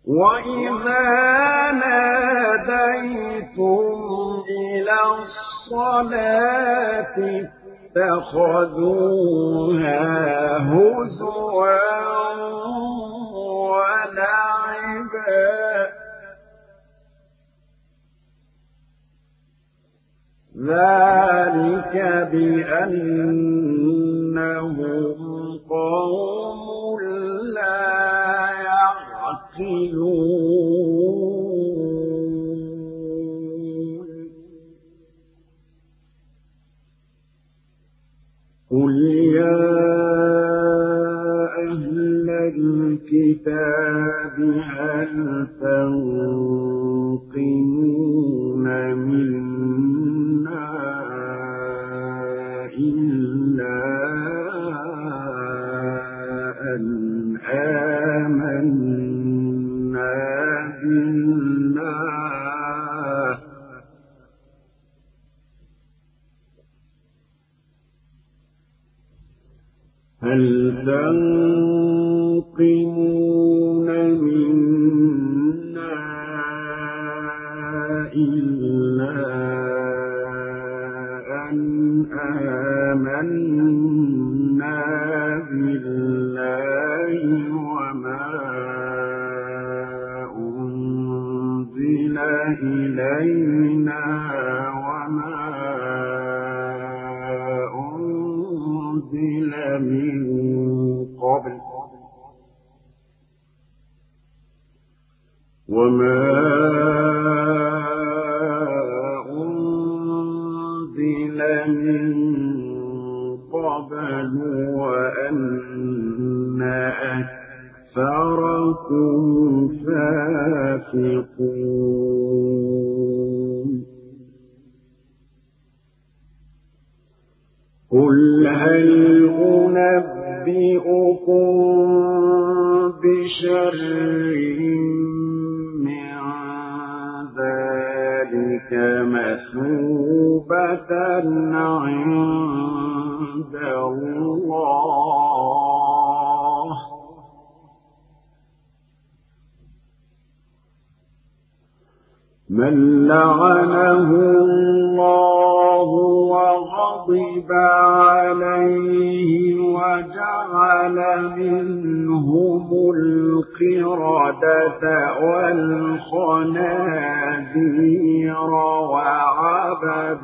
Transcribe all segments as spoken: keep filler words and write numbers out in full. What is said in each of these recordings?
وإذا ناديتم إلى الصلاة اتخذوها هزوا ولعبا ذلك بأنهم قوم لا يعقلون قل يا أهل الكتاب هل تنقمون منا إلا أن آمنا بالله هل تنقمون منا إلا أن آمنا بالله وما أنزل إلينا وما أنزل من قبل وما أنزل من قبل وأن أكثركم فاسقون قل هل أنبئكم بشر من ذلك مثوبة عند الله من لعنه الله وغضب عليه وجعل منهم القردة والخنازير وعبد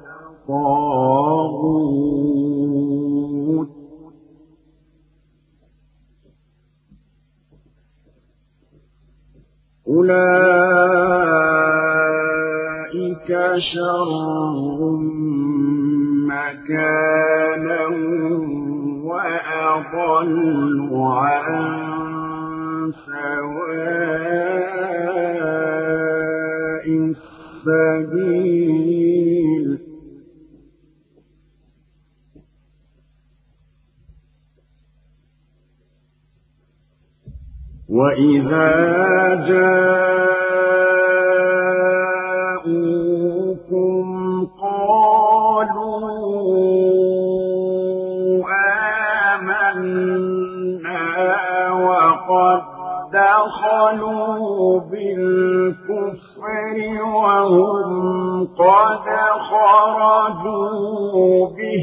الطاغوت أولئك شر مكانا وأضل عن سواء السبيل وإذا جاءوكم قالوا آمنا وقد دخلوا بالكفر وهم قد خرجوا به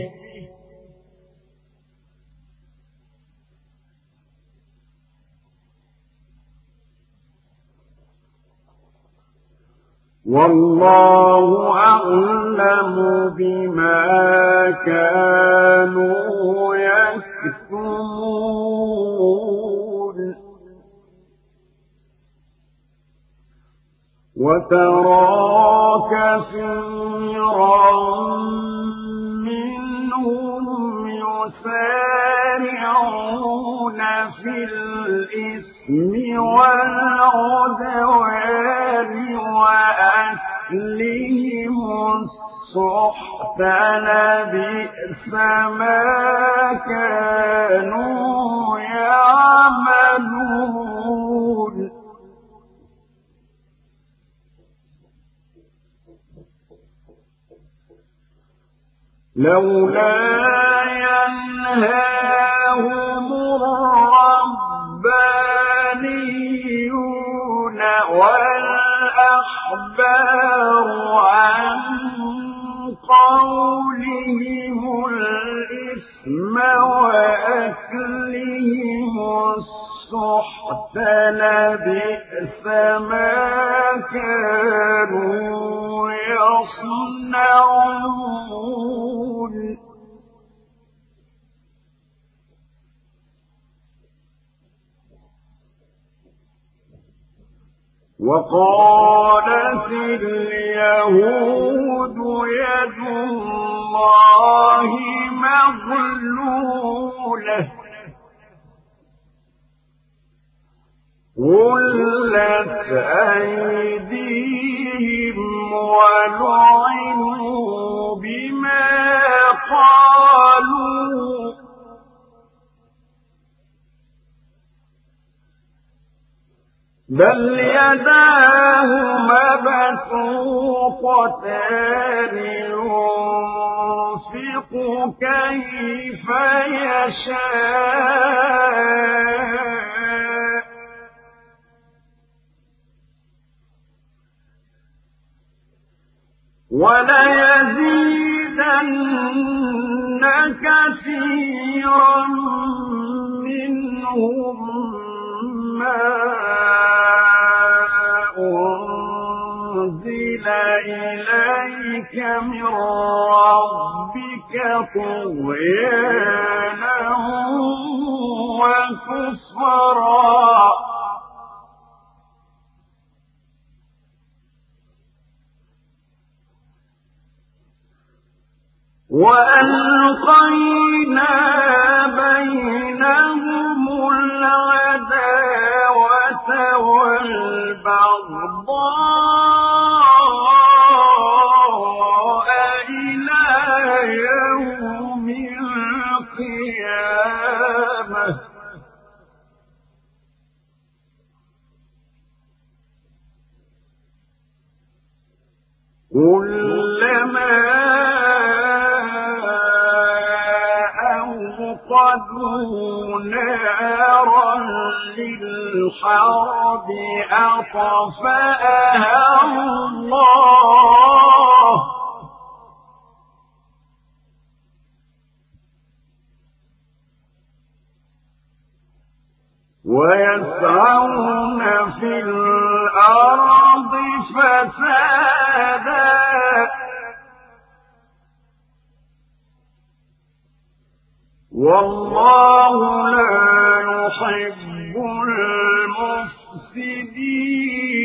والله أعلم بما كانوا يكتمون وترى كثيرا منهم يسارعون في الإثم والعدوان وأكلهم السحت لبئس ما كانوا يعملون لولا ينهاهم الربانيون والأحبار عن قولهم الإثم وأكلهم السحت لبئس ما كانوا يصنعون وقالت اليهود يد الله مغلولة غلت أيديهم ولعنوا بما قالوا بل يداه مبسوطتان ينفق كيف يشاء وليزيدن كثيرا منهم ما أنزل إليك من ربك طغيانا وكفرا وألقينا بينهم العداوة والبغضاء إلى يوم القيامة كلما أوقدوا نارا للحرب أطفأها الله ويسعون في الأرض فسادا والله لا يحب المفسدين